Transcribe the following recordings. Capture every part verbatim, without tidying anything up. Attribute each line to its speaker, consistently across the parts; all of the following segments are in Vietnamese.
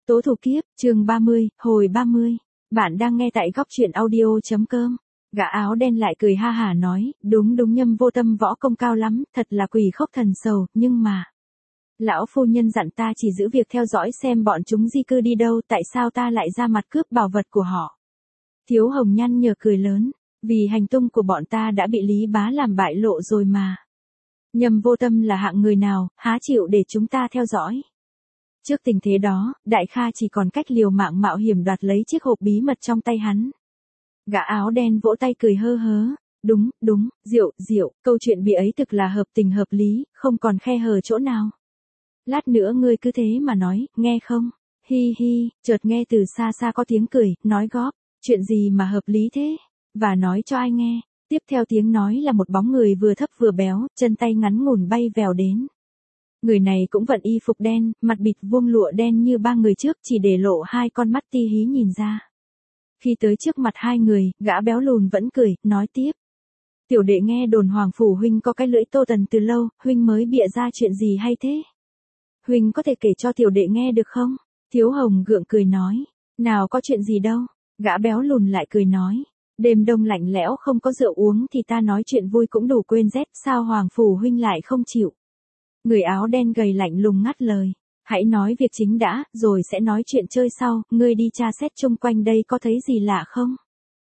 Speaker 1: Tố thủ kiếp, chương ba mươi, hồi ba mươi. Bạn đang nghe tại góc truyện audio.com. Gã áo đen lại cười ha hả nói, đúng đúng Nhâm Vô Tâm võ công cao lắm, thật là quỷ khốc thần sầu, nhưng mà... Lão phu nhân dặn ta chỉ giữ việc theo dõi xem bọn chúng di cư đi đâu, tại sao ta lại ra mặt cướp bảo vật của họ. Thiếu Hồng nhăn nhở cười lớn, vì hành tung của bọn ta đã bị Lý Bá làm bại lộ rồi mà. Nhâm Vô Tâm là hạng người nào, há chịu để chúng ta theo dõi. Trước tình thế đó, Đại Kha chỉ còn cách liều mạng mạo hiểm đoạt lấy chiếc hộp bí mật trong tay hắn. Gã áo đen vỗ tay cười hơ hớ, đúng, đúng, Diệu, Diệu, câu chuyện bị ấy thực là hợp tình hợp lý, không còn khe hở chỗ nào. Lát nữa ngươi cứ thế mà nói, nghe không? Hi hi, chợt nghe từ xa xa có tiếng cười, nói góp, chuyện gì mà hợp lý thế? Và nói cho ai nghe? Tiếp theo tiếng nói là một bóng người vừa thấp vừa béo, chân tay ngắn ngủn bay vèo đến. Người này cũng vận y phục đen, mặt bịt vuông lụa đen như ba người trước, chỉ để lộ hai con mắt ti hí nhìn ra. Khi tới trước mặt hai người, gã béo lùn vẫn cười, nói tiếp. Tiểu đệ nghe đồn Hoàng Phủ huynh có cái lưỡi Tô Tần từ lâu, huynh mới bịa ra chuyện gì hay thế? Huynh có thể kể cho tiểu đệ nghe được không? Thiếu Hồng gượng cười nói, nào có chuyện gì đâu. Gã béo lùn lại cười nói, đêm đông lạnh lẽo không có rượu uống thì ta nói chuyện vui cũng đủ quên rét, sao Hoàng Phủ huynh lại không chịu? Người áo đen gầy lạnh lùng ngắt lời, hãy nói việc chính đã, rồi sẽ nói chuyện chơi sau, ngươi đi tra xét chung quanh đây có thấy gì lạ không?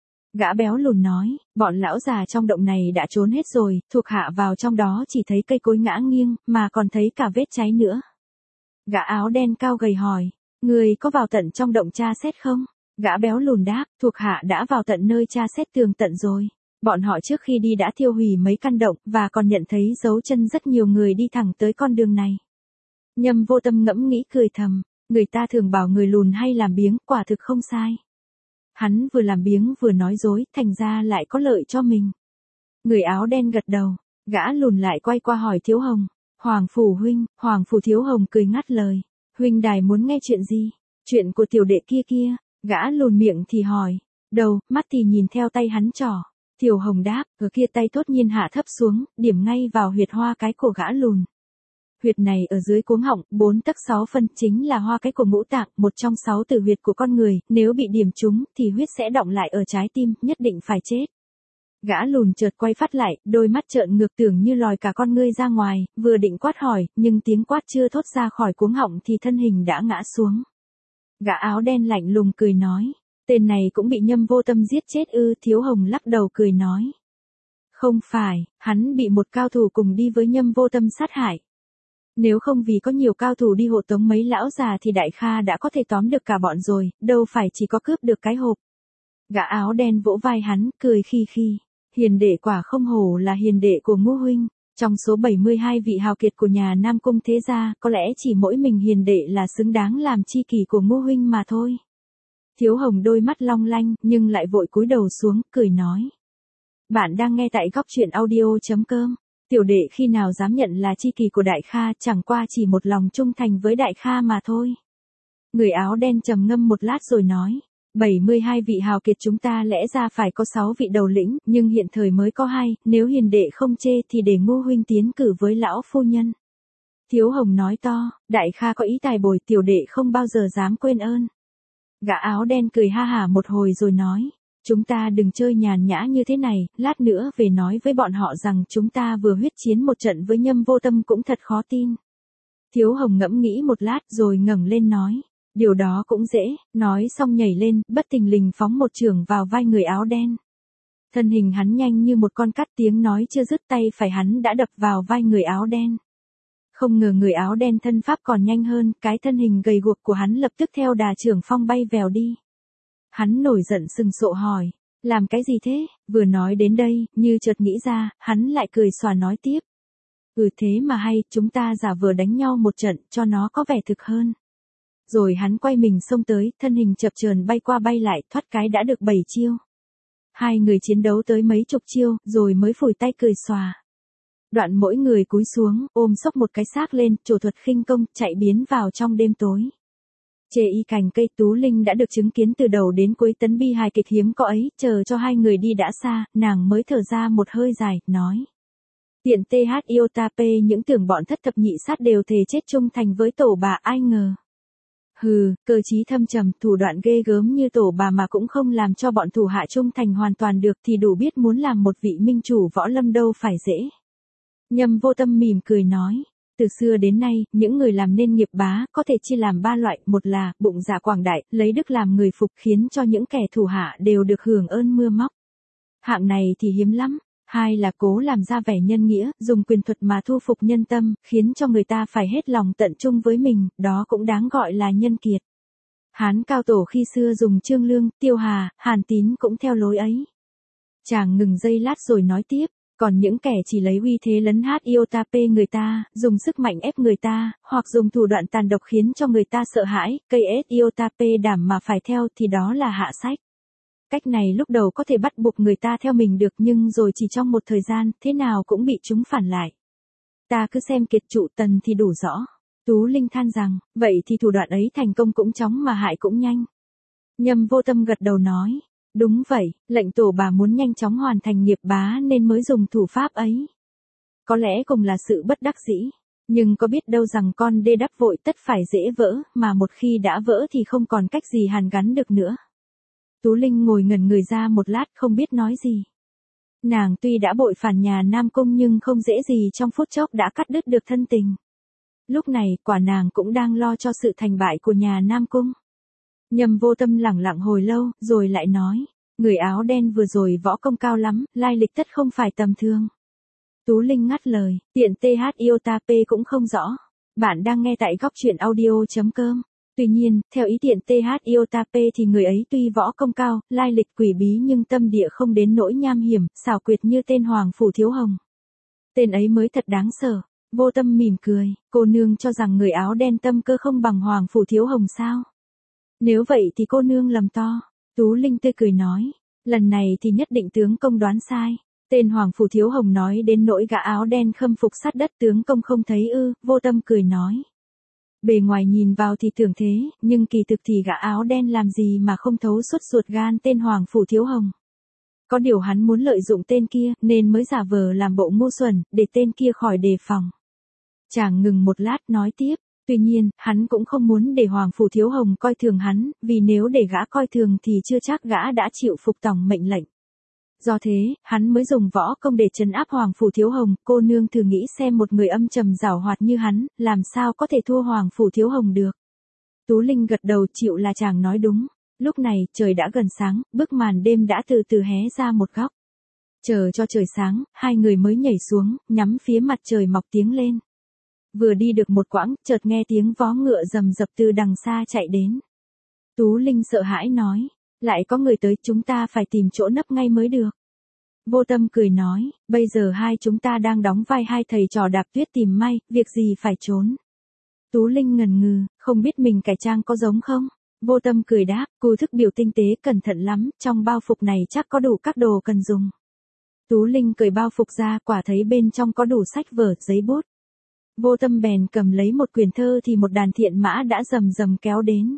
Speaker 1: Gã béo lùn nói, bọn lão già trong động này đã trốn hết rồi, thuộc hạ vào trong đó chỉ thấy cây cối ngã nghiêng, mà còn thấy cả vết cháy nữa. Gã áo đen cao gầy hỏi, ngươi có vào tận trong động tra xét không? Gã béo lùn đáp, thuộc hạ đã vào tận nơi tra xét tường tận rồi. Bọn họ trước khi đi đã tiêu hủy mấy căn động, và còn nhận thấy dấu chân rất nhiều người đi thẳng tới con đường này. Nhâm Vô Tâm ngẫm nghĩ cười thầm, người ta thường bảo người lùn hay làm biếng, quả thực không sai. Hắn vừa làm biếng vừa nói dối, thành ra lại có lợi cho mình. Người áo đen gật đầu, gã lùn lại quay qua hỏi Thiếu Hồng, Hoàng Phủ huynh, Hoàng Phủ. Thiếu Hồng cười ngắt lời, huynh đài muốn nghe chuyện gì? Chuyện của tiểu đệ kia kia. Gã lùn miệng thì hỏi, đầu, mắt thì nhìn theo tay hắn trỏ. Tiểu Hồng đáp, ở kia tay tốt nhiên hạ thấp xuống, điểm ngay vào huyệt hoa cái của gã lùn. Huyệt này ở dưới cuống họng, bốn tấc sáu phân, chính là hoa cái của ngũ tạng, một trong sáu tử huyệt của con người, nếu bị điểm trúng thì huyết sẽ đọng lại ở trái tim, nhất định phải chết. Gã lùn chợt quay phát lại, đôi mắt trợn ngược tưởng như lòi cả con ngươi ra ngoài, vừa định quát hỏi, nhưng tiếng quát chưa thốt ra khỏi cuống họng thì thân hình đã ngã xuống. Gã áo đen lạnh lùng cười nói, tên này cũng bị Nhâm Vô Tâm giết chết ư? Thiếu Hồng lắc đầu cười nói, không phải, hắn bị một cao thủ cùng đi với Nhâm Vô Tâm sát hại. Nếu không vì có nhiều cao thủ đi hộ tống mấy lão già thì Đại Kha đã có thể tóm được cả bọn rồi, đâu phải chỉ có cướp được cái hộp. Gã áo đen vỗ vai hắn, cười khi khi, hiền đệ quả không hổ là hiền đệ của Ngô huynh. Trong số bảy mươi hai vị hào kiệt của nhà Nam Cung thế gia, có lẽ chỉ mỗi mình hiền đệ là xứng đáng làm chi kỷ của Ngô huynh mà thôi. Thiếu Hồng đôi mắt long lanh, nhưng lại vội cúi đầu xuống, cười nói. Bạn đang nghe tại góc truyện audio.com. Tiểu đệ khi nào dám nhận là chi kỷ của Đại Kha, chẳng qua chỉ một lòng trung thành với Đại Kha mà thôi. Người áo đen trầm ngâm một lát rồi nói. bảy mươi hai vị hào kiệt chúng ta lẽ ra phải có sáu vị đầu lĩnh, nhưng hiện thời mới có hai, nếu hiền đệ không chê thì để Ngô huynh tiến cử với lão phu nhân. Thiếu Hồng nói to, Đại Kha có ý tài bồi, tiểu đệ không bao giờ dám quên ơn. Gã áo đen cười ha hả một hồi rồi nói, chúng ta đừng chơi nhàn nhã như thế này, lát nữa về nói với bọn họ rằng chúng ta vừa huyết chiến một trận với Nhâm Vô Tâm cũng thật khó tin. Thiếu Hồng ngẫm nghĩ một lát rồi ngẩng lên nói, điều đó cũng dễ, nói xong nhảy lên, bất thình lình phóng một chưởng vào vai người áo đen. Thân hình hắn nhanh như một con cắt, tiếng nói chưa dứt tay phải hắn đã đập vào vai người áo đen. Không ngờ người áo đen thân pháp còn nhanh hơn, cái thân hình gầy guộc của hắn lập tức theo đà chưởng phong bay vèo đi. Hắn nổi giận sừng sộ hỏi, làm cái gì thế? Vừa nói đến đây, như chợt nghĩ ra, hắn lại cười xòa nói tiếp. Ừ thế mà hay, chúng ta giả vờ đánh nhau một trận, cho nó có vẻ thực hơn. Rồi hắn quay mình xông tới, thân hình chập chờn bay qua bay lại, thoát cái đã được bảy chiêu. Hai người chiến đấu tới mấy chục chiêu, rồi mới phủi tay cười xòa. Đoạn mỗi người cúi xuống, ôm xốc một cái xác lên, trổ thuật khinh công, chạy biến vào trong đêm tối. Chê y cành cây Tú Linh đã được chứng kiến từ đầu đến cuối tấn bi hài kịch hiếm có ấy, chờ cho hai người đi đã xa, nàng mới thở ra một hơi dài, nói. Tiện th yêu ta p những tưởng bọn thất thập nhị sát đều thề chết trung thành với tổ bà, ai ngờ. Hừ, cơ trí thâm trầm, thủ đoạn ghê gớm như tổ bà mà cũng không làm cho bọn thủ hạ trung thành hoàn toàn được thì đủ biết muốn làm một vị minh chủ võ lâm đâu phải dễ. Nhâm Vô Tâm mỉm cười nói, từ xưa đến nay, những người làm nên nghiệp bá có thể chia làm ba loại, một là bụng dạ quảng đại, lấy đức làm người phục khiến cho những kẻ thủ hạ đều được hưởng ơn mưa móc. Hạng này thì hiếm lắm. Hai là cố làm ra vẻ nhân nghĩa, dùng quyền thuật mà thu phục nhân tâm, khiến cho người ta phải hết lòng tận trung với mình, đó cũng đáng gọi là nhân kiệt. Hán cao tổ khi xưa dùng Trương Lương, Tiêu Hà, Hàn Tín cũng theo lối ấy. Chàng ngừng giây lát rồi nói tiếp, còn những kẻ chỉ lấy uy thế lấn hát iota pê người ta, dùng sức mạnh ép người ta, hoặc dùng thủ đoạn tàn độc khiến cho người ta sợ hãi, cây ét iota pê đảm mà phải theo thì đó là hạ sách. Cách này lúc đầu có thể bắt buộc người ta theo mình được nhưng rồi chỉ trong một thời gian, thế nào cũng bị chúng phản lại. Ta cứ xem Kiệt Trụ Tần thì đủ rõ. Tú Linh than rằng, vậy thì thủ đoạn ấy thành công cũng chóng mà hại cũng nhanh. Nhâm Vô Tâm gật đầu nói, đúng vậy, lệnh tổ bà muốn nhanh chóng hoàn thành nghiệp bá nên mới dùng thủ pháp ấy. Có lẽ cùng là sự bất đắc dĩ, nhưng có biết đâu rằng con đê đắp vội tất phải dễ vỡ, mà một khi đã vỡ thì không còn cách gì hàn gắn được nữa. Tú Linh ngồi ngẩn người ra một lát không biết nói gì. Nàng tuy đã bội phản nhà Nam Cung nhưng không dễ gì trong phút chốc đã cắt đứt được thân tình. Lúc này quả nàng cũng đang lo cho sự thành bại của nhà Nam Cung. Nhâm Vô Tâm lẳng lặng hồi lâu rồi lại nói, người áo đen vừa rồi võ công cao lắm, lai lịch tất không phải tầm thường. Tú Linh ngắt lời, tiện tê hát iota pê cũng không rõ. Bạn đang nghe tại góc truyện audio chấm com. Tuy nhiên, theo ý tiện tê hát iota pê thì người ấy tuy võ công cao, lai lịch quỷ bí nhưng tâm địa không đến nỗi nham hiểm, xảo quyệt như tên Hoàng Phủ Thiếu Hồng. Tên ấy mới thật đáng sợ. Vô Tâm mỉm cười, cô nương cho rằng người áo đen tâm cơ không bằng Hoàng Phủ Thiếu Hồng sao? Nếu vậy thì cô nương lầm to. Tú Linh tươi cười nói, lần này thì nhất định tướng công đoán sai. Tên Hoàng Phủ Thiếu Hồng nói đến nỗi gã áo đen khâm phục sát đất tướng công không thấy ư, Vô Tâm cười nói. Bề ngoài nhìn vào thì tưởng thế, nhưng kỳ thực thì gã áo đen làm gì mà không thấu suốt ruột gan tên Hoàng Phủ Thiếu Hồng. Có điều hắn muốn lợi dụng tên kia, nên mới giả vờ làm bộ ngu xuẩn, để tên kia khỏi đề phòng. Chàng ngừng một lát nói tiếp, tuy nhiên, hắn cũng không muốn để Hoàng Phủ Thiếu Hồng coi thường hắn, vì nếu để gã coi thường thì chưa chắc gã đã chịu phục tòng mệnh lệnh. Do thế, hắn mới dùng võ công để trấn áp Hoàng Phủ Thiếu Hồng, cô nương thử nghĩ xem một người âm trầm giảo hoạt như hắn, làm sao có thể thua Hoàng Phủ Thiếu Hồng được. Tú Linh gật đầu chịu là chàng nói đúng. Lúc này, trời đã gần sáng, bức màn đêm đã từ từ hé ra một góc. Chờ cho trời sáng, hai người mới nhảy xuống, nhắm phía mặt trời mọc tiến lên. Vừa đi được một quãng, chợt nghe tiếng vó ngựa rầm rập từ đằng xa chạy đến. Tú Linh sợ hãi nói, lại có người tới, chúng ta phải tìm chỗ nấp ngay mới được. Vô Tâm cười nói, bây giờ hai chúng ta đang đóng vai hai thầy trò đạp tuyết tìm may, việc gì phải trốn. Tú Linh ngần ngừ, không biết mình cải trang có giống không? Vô Tâm cười đáp, cô thức biểu tinh tế cẩn thận lắm, trong bao phục này chắc có đủ các đồ cần dùng. Tú Linh cởi bao phục ra, quả thấy bên trong có đủ sách vở, giấy bút. Vô Tâm bèn cầm lấy một quyển thơ thì một đàn thiện mã đã rầm rầm kéo đến.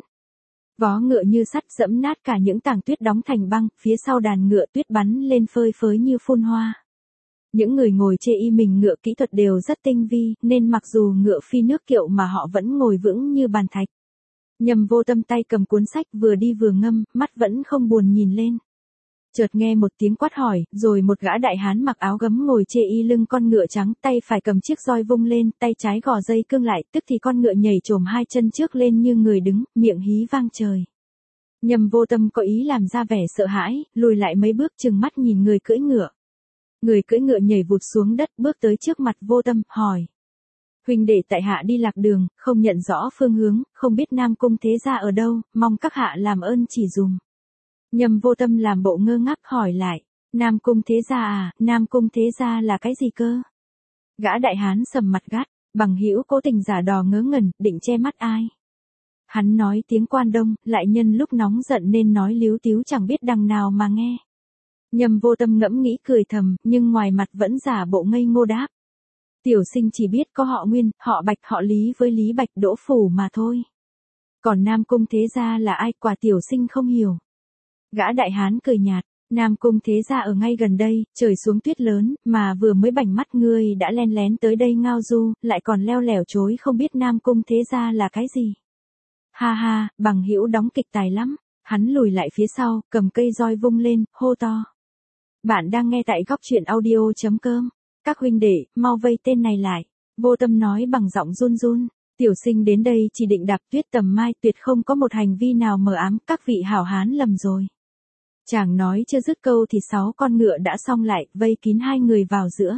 Speaker 1: Vó ngựa như sắt dẫm nát cả những tảng tuyết đóng thành băng, phía sau đàn ngựa tuyết bắn lên phơi phới như phun hoa. Những người ngồi chê y mình ngựa kỹ thuật đều rất tinh vi, nên mặc dù ngựa phi nước kiệu mà họ vẫn ngồi vững như bàn thạch. Nhâm Vô Tâm tay cầm cuốn sách vừa đi vừa ngâm, mắt vẫn không buồn nhìn lên. Chợt nghe một tiếng quát hỏi, rồi một gã đại hán mặc áo gấm ngồi chê y lưng con ngựa trắng, tay phải cầm chiếc roi vung lên, tay trái gò dây cương lại, tức thì con ngựa nhảy trồm hai chân trước lên như người đứng, miệng hí vang trời. Nhâm Vô Tâm có ý làm ra vẻ sợ hãi, lùi lại mấy bước trừng mắt nhìn người cưỡi ngựa. Người cưỡi ngựa nhảy vụt xuống đất, bước tới trước mặt Vô Tâm, hỏi. Huynh đệ tại hạ đi lạc đường, không nhận rõ phương hướng, không biết Nam Cung thế gia ở đâu, mong các hạ làm ơn chỉ dùm. Nhâm Vô Tâm làm bộ ngơ ngác hỏi lại, Nam Cung thế gia à, Nam Cung thế gia là cái gì cơ? Gã đại hán sầm mặt gắt, bằng hữu cố tình giả đò ngớ ngẩn, định che mắt ai? Hắn nói tiếng Quan Đông, lại nhân lúc nóng giận nên nói líu tíu chẳng biết đằng nào mà nghe. Nhâm Vô Tâm ngẫm nghĩ cười thầm, nhưng ngoài mặt vẫn giả bộ ngây ngô đáp. Tiểu sinh chỉ biết có họ Nguyên, họ Bạch, họ Lý với Lý Bạch Đỗ Phủ mà thôi. Còn Nam Cung thế gia là ai, quả tiểu sinh không hiểu. Gã đại hán cười nhạt, Nam Cung thế gia ở ngay gần đây, trời xuống tuyết lớn, mà vừa mới bảnh mắt ngươi đã len lén tới đây ngao du, lại còn leo lẻo chối không biết Nam Cung thế gia là cái gì. Ha ha, bằng hữu đóng kịch tài lắm. Hắn lùi lại phía sau, cầm cây roi vung lên, hô to. Bạn đang nghe tại góc truyện audio.com. Các huynh đệ, mau vây tên này lại. Vô Tâm nói bằng giọng run run. Tiểu sinh đến đây chỉ định đạp Tuyết Tầm Mai, tuyệt không có một hành vi nào mờ ám, các vị hảo hán lầm rồi. Chàng nói chưa dứt câu thì sáu con ngựa đã xông lại, vây kín hai người vào giữa.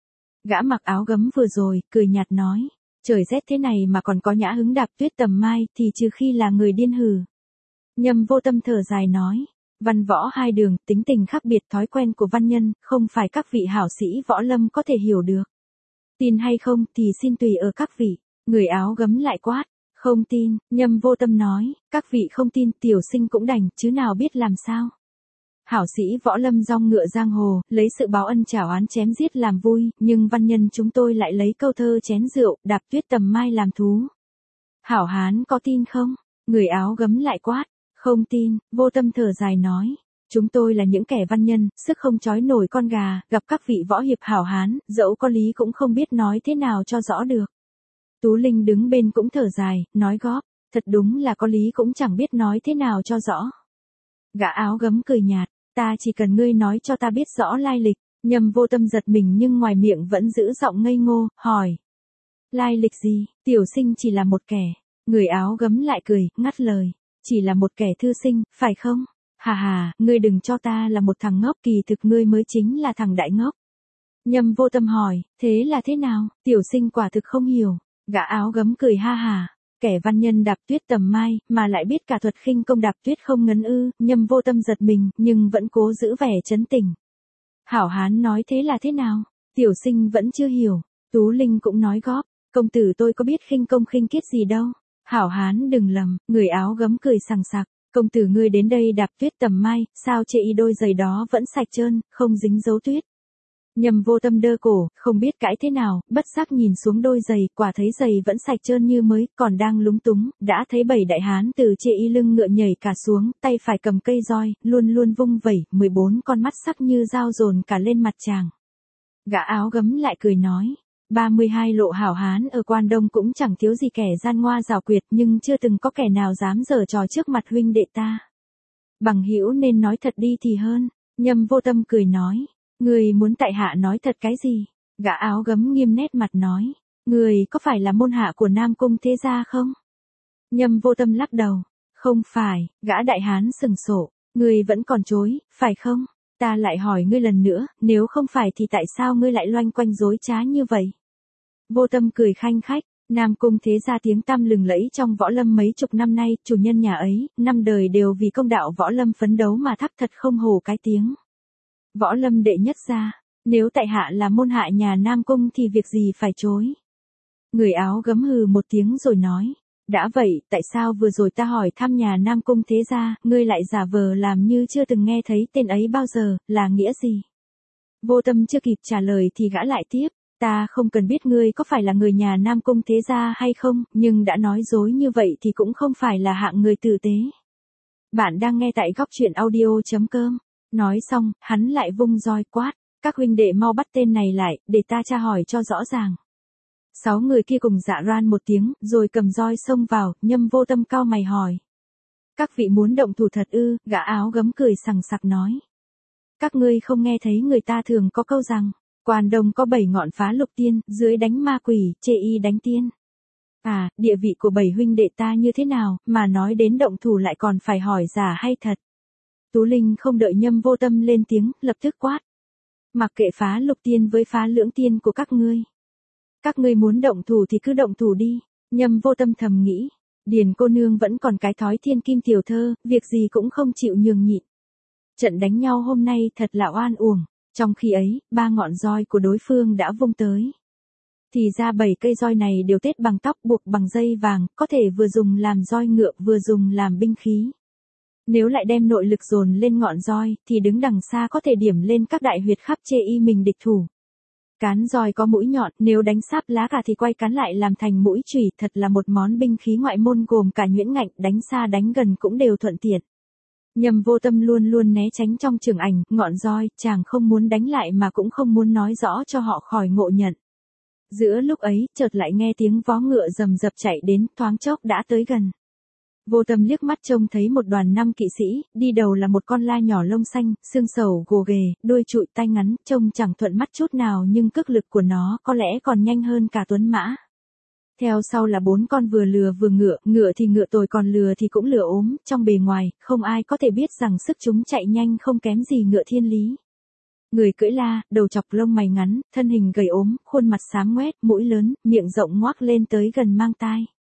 Speaker 1: Gã mặc áo gấm vừa rồi, cười nhạt nói. Trời rét thế này mà còn có nhã hứng đạp Tuyết Tầm Mai thì trừ khi là người điên hừ. Nhâm Vô Tâm thở dài nói. Văn võ hai đường, tính tình khác biệt, thói quen của văn nhân, không phải các vị hảo sĩ võ lâm có thể hiểu được. Tin hay không thì xin tùy ở các vị. Người áo gấm lại quát. Không tin, Nhâm Vô Tâm nói. Các vị không tin, tiểu sinh cũng đành, chứ nào biết làm sao. Hảo sĩ võ lâm rong ngựa giang hồ, lấy sự báo ân trả oán chém giết làm vui, nhưng văn nhân chúng tôi lại lấy câu thơ chén rượu, đạp Tuyết Tầm Mai làm thú. Hảo hán có tin không? Người áo gấm lại quát. Không tin, Vô Tâm thở dài nói. Chúng tôi là những kẻ văn nhân, sức không chói nổi con gà, gặp các vị võ hiệp hảo hán, dẫu có lý cũng không biết nói thế nào cho rõ được. Tú Linh đứng bên cũng thở dài, nói góp. Thật đúng là có lý cũng chẳng biết nói thế nào cho rõ. Gã áo gấm cười nhạt. Ta chỉ cần ngươi nói cho ta biết rõ lai lịch. Nhâm Vô Tâm giật mình nhưng ngoài miệng vẫn giữ giọng ngây ngô, hỏi. Lai lịch gì? Tiểu sinh chỉ là một kẻ. Người áo gấm lại cười, ngắt lời. Chỉ là một kẻ thư sinh, phải không? Hà hà, ngươi đừng cho ta là một thằng ngốc, kỳ thực ngươi mới chính là thằng đại ngốc. Nhâm Vô Tâm hỏi, thế là thế nào? Tiểu sinh quả thực không hiểu. Gã áo gấm cười ha hà. Kẻ văn nhân đạp Tuyết Tầm Mai, mà lại biết cả thuật khinh công đạp tuyết không ngấn ư. Nhâm Vô Tâm giật mình, nhưng vẫn cố giữ vẻ trấn tĩnh. Hảo hán nói thế là thế nào? Tiểu sinh vẫn chưa hiểu. Tú Linh cũng nói góp. Công tử tôi có biết khinh công khinh kiết gì đâu. Hảo hán đừng lầm. Người áo gấm cười sằng sặc. Công tử ngươi đến đây đạp Tuyết Tầm Mai, sao chê y đôi giày đó vẫn sạch trơn, không dính dấu tuyết. Nhâm Vô Tâm đơ cổ, không biết cãi thế nào, bất giác nhìn xuống đôi giày, quả thấy giày vẫn sạch trơn như mới, còn đang lúng túng, đã thấy bảy đại hán từ chê y lưng ngựa nhảy cả xuống, tay phải cầm cây roi, luôn luôn vung vẩy, mười bốn con mắt sắc như dao dồn cả lên mặt chàng. Gã áo gấm lại cười nói. ba mươi hai lộ hảo hán ở Quan Đông cũng chẳng thiếu gì kẻ gian ngoa giảo quyệt, nhưng chưa từng có kẻ nào dám giở trò trước mặt huynh đệ ta. Bằng hữu nên nói thật đi thì hơn. Nhâm Vô Tâm cười nói. Người muốn tại hạ nói thật cái gì? Gã áo gấm nghiêm nét mặt nói. Người có phải là môn hạ của Nam Cung Thế Gia không? Nhâm Vô Tâm lắc đầu. Không phải, gã đại hán sừng sộ. Người vẫn còn chối, phải không? Ta lại hỏi ngươi lần nữa, nếu không phải thì tại sao ngươi lại loanh quanh dối trá như vậy? Vô Tâm cười khanh khách. Nam Cung Thế Gia tiếng tăm lừng lẫy trong võ lâm mấy chục năm nay, chủ nhân nhà ấy, năm đời đều vì công đạo võ lâm phấn đấu mà thắp thật không hổ cái tiếng. Võ lâm đệ nhất gia, nếu tại hạ là môn hạ nhà Nam Cung thì việc gì phải chối. Người áo gấm hừ một tiếng rồi nói. Đã vậy, tại sao vừa rồi ta hỏi thăm nhà Nam Cung Thế Gia, ngươi lại giả vờ làm như chưa từng nghe thấy tên ấy bao giờ, là nghĩa gì? Vô Tâm chưa kịp trả lời thì gã lại tiếp. Ta không cần biết ngươi có phải là người nhà Nam Cung Thế Gia hay không, nhưng đã nói dối như vậy thì cũng không phải là hạng người tử tế. Bạn đang nghe tại góc truyện audio.com. Nói xong, hắn lại vung roi quát. Các huynh đệ mau bắt tên này lại, để ta tra hỏi cho rõ ràng. Sáu người kia cùng dạ ran một tiếng, rồi cầm roi xông vào, Nhâm Vô Tâm cau mày hỏi. Các vị muốn động thủ thật ư? Gã áo gấm cười sằng sặc nói. Các ngươi không nghe thấy người ta thường có câu rằng, Quan Đông có bảy ngọn phá lục tiên, dưới đánh ma quỷ, chê y đánh tiên. À, địa vị của bảy huynh đệ ta như thế nào, mà nói đến động thủ lại còn phải hỏi giả hay thật. Tú Linh không đợi Nhâm Vô Tâm lên tiếng, lập tức quát. Mặc kệ phá lục tiên với phá lưỡng tiên của các ngươi. Các ngươi muốn động thủ thì cứ động thủ đi. Nhâm Vô Tâm thầm nghĩ. Điền cô nương vẫn còn cái thói thiên kim tiểu thơ, việc gì cũng không chịu nhường nhịn. Trận đánh nhau hôm nay thật là oan uổng. Trong khi ấy, ba ngọn roi của đối phương đã vung tới. Thì ra bảy cây roi này đều tết bằng tóc buộc bằng dây vàng, có thể vừa dùng làm roi ngựa vừa dùng làm binh khí. Nếu lại đem nội lực dồn lên ngọn roi, thì đứng đằng xa có thể điểm lên các đại huyệt khắp chê y mình địch thủ. Cán roi có mũi nhọn, nếu đánh sáp lá cà thì quay cán lại làm thành mũi chùy, thật là một món binh khí ngoại môn gồm cả nhuyễn ngạnh, đánh xa đánh gần cũng đều thuận tiện. Nhâm Vô Tâm luôn luôn né tránh trong trường ảnh, ngọn roi, chàng không muốn đánh lại mà cũng không muốn nói rõ cho họ khỏi ngộ nhận. Giữa lúc ấy, chợt lại nghe tiếng vó ngựa rầm rập chạy đến, thoáng chốc đã tới gần. Vô Tâm liếc mắt trông thấy một đoàn năm kỵ sĩ, đi đầu là một con la nhỏ lông xanh, xương sầu gồ ghề, đuôi trụi tai ngắn, trông chẳng thuận mắt chút nào nhưng cước lực của nó có lẽ còn nhanh hơn cả tuấn mã. Theo sau là bốn con vừa lừa vừa ngựa, ngựa thì ngựa tồi còn lừa thì cũng lừa ốm, trong bề ngoài, không ai có thể biết rằng sức chúng chạy nhanh không kém gì ngựa thiên lý. Người cưỡi la, đầu chọc lông mày ngắn, thân hình gầy ốm, khuôn mặt xám ngoét, mũi lớn, miệng rộng ngoác lên tới gần mang tai.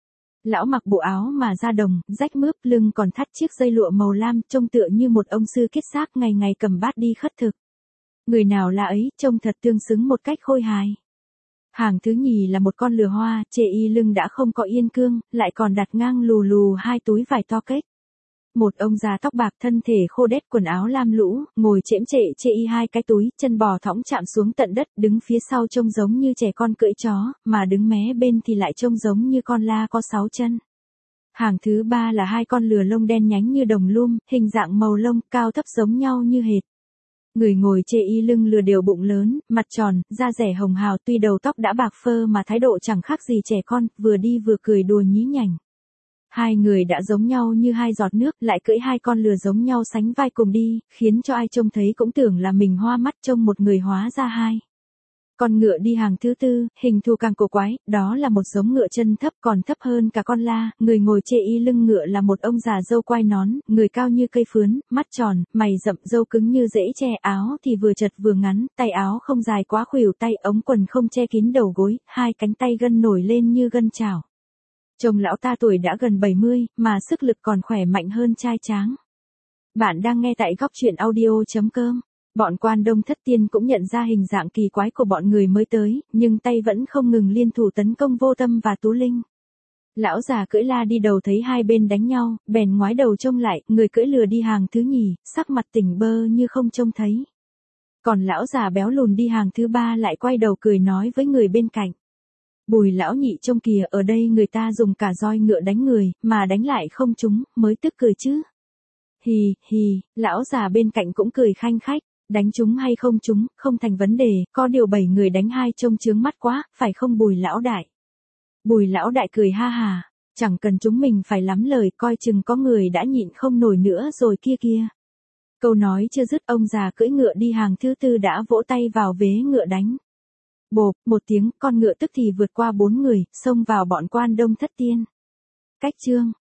Speaker 1: Lão mặc bộ áo mà da đồng, rách mướp, lưng còn thắt chiếc dây lụa màu lam, trông tựa như một ông sư kết xác ngày ngày cầm bát đi khất thực. Người nào là ấy, trông thật tương xứng một cách khôi hài. Hàng thứ nhì là một con lừa hoa, chê y lưng đã không có yên cương, lại còn đặt ngang lù lù hai túi vải to kết. Một ông già tóc bạc thân thể khô đét quần áo lam lũ, ngồi chễm chệ chê y hai cái túi, chân bò thõng chạm xuống tận đất, đứng phía sau trông giống như trẻ con cưỡi chó, mà đứng mé bên thì lại trông giống như con la có sáu chân. Hàng thứ ba là hai con lừa lông đen nhánh như đồng lum, hình dạng màu lông, cao thấp giống nhau như hệt. Người ngồi chê y lưng lừa đều bụng lớn, mặt tròn, da rẻ hồng hào, tuy đầu tóc đã bạc phơ mà thái độ chẳng khác gì trẻ con, vừa đi vừa cười đùa nhí nhảnh. Hai người đã giống nhau như hai giọt nước, lại cưỡi hai con lừa giống nhau sánh vai cùng đi, khiến cho ai trông thấy cũng tưởng là mình hoa mắt trông một người hóa ra hai. Con ngựa đi hàng thứ tư, hình thù càng cổ quái, đó là một giống ngựa chân thấp còn thấp hơn cả con la, người ngồi chê y lưng ngựa là một ông già râu quai nón, người cao như cây phướn, mắt tròn, mày rậm, râu cứng như rễ tre, áo thì vừa chật vừa ngắn, tay áo không dài quá khuỷu tay, ống quần không che kín đầu gối, hai cánh tay gân nổi lên như gân chảo. Chồng lão ta tuổi đã gần bảy mươi, mà sức lực còn khỏe mạnh hơn trai tráng. Bạn đang nghe tại góc truyện audio chấm com. Bọn quan Đông Thất Tiên cũng nhận ra hình dạng kỳ quái của bọn người mới tới, nhưng tay vẫn không ngừng liên thủ tấn công Vô Tâm và Tú Linh. Lão già cưỡi la đi đầu thấy hai bên đánh nhau, bèn ngoái đầu trông lại, người cưỡi lừa đi hàng thứ nhì, sắc mặt tỉnh bơ như không trông thấy. Còn lão già béo lùn đi hàng thứ ba lại quay đầu cười nói với người bên cạnh. Bùi lão nhị trông kìa, ở đây người ta dùng cả roi ngựa đánh người, mà đánh lại không trúng, mới tức cười chứ. Hì, hì, lão già bên cạnh cũng cười khanh khách, đánh trúng hay không trúng, không thành vấn đề, có điều bảy người đánh hai trông chướng mắt quá, phải không Bùi lão đại? Bùi lão đại cười ha hà, chẳng cần chúng mình phải lắm lời, coi chừng có người đã nhịn không nổi nữa rồi kia kia. Câu nói chưa dứt, ông già cưỡi ngựa đi hàng thứ tư đã vỗ tay vào vế ngựa đánh. Bộp, một tiếng, con ngựa tức thì vượt qua bốn người, xông vào bọn quan Đông Thất Tiên. Cách chương